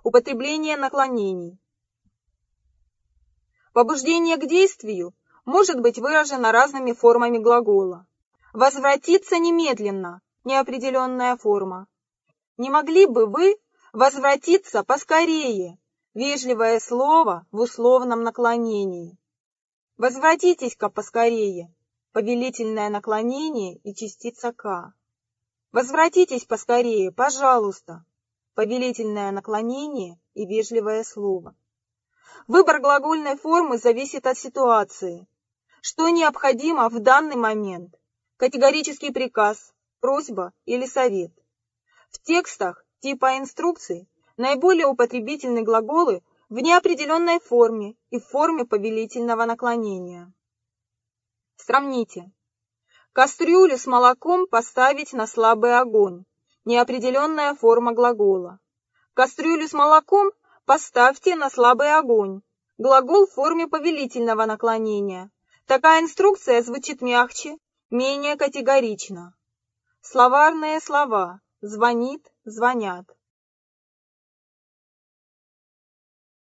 Употребление наклонений. Побуждение к действию может быть выражено разными формами глагола. Возвратиться немедленно – неопределенная форма. Не могли бы вы возвратиться поскорее – вежливое слово в условном наклонении. Возвратитесь-ка поскорее – повелительное наклонение и частица «к». Возвратитесь поскорее, пожалуйста – повелительное наклонение и вежливое слово. Выбор глагольной формы зависит от ситуации. Что необходимо в данный момент? Категорический приказ, просьба или совет. В текстах типа инструкций наиболее употребительны глаголы в неопределенной форме и в форме повелительного наклонения. Сравните. Кастрюлю с молоком поставить на слабый огонь. Неопределенная форма глагола. Кастрюлю с молоком поставьте на слабый огонь. Глагол в форме повелительного наклонения. Такая инструкция звучит мягче, менее категорично. Словарные слова. Звонит, звонят.